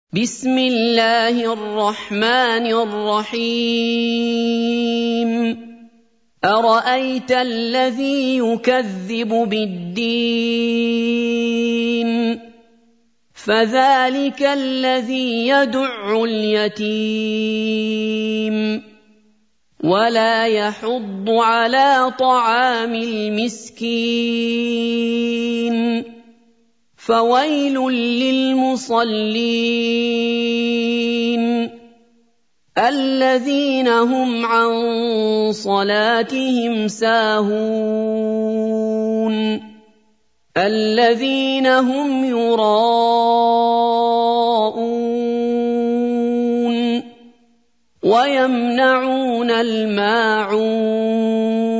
بسم الله الرحمن الرحيم أرأيت الذي يكذب بالدين فذلك الذي يدع اليتيم ولا يحض على طعام المسكين فويل للمصلين الذين هم عن صلاتهم ساهون الذين هم يراءون ويمنعون الماعون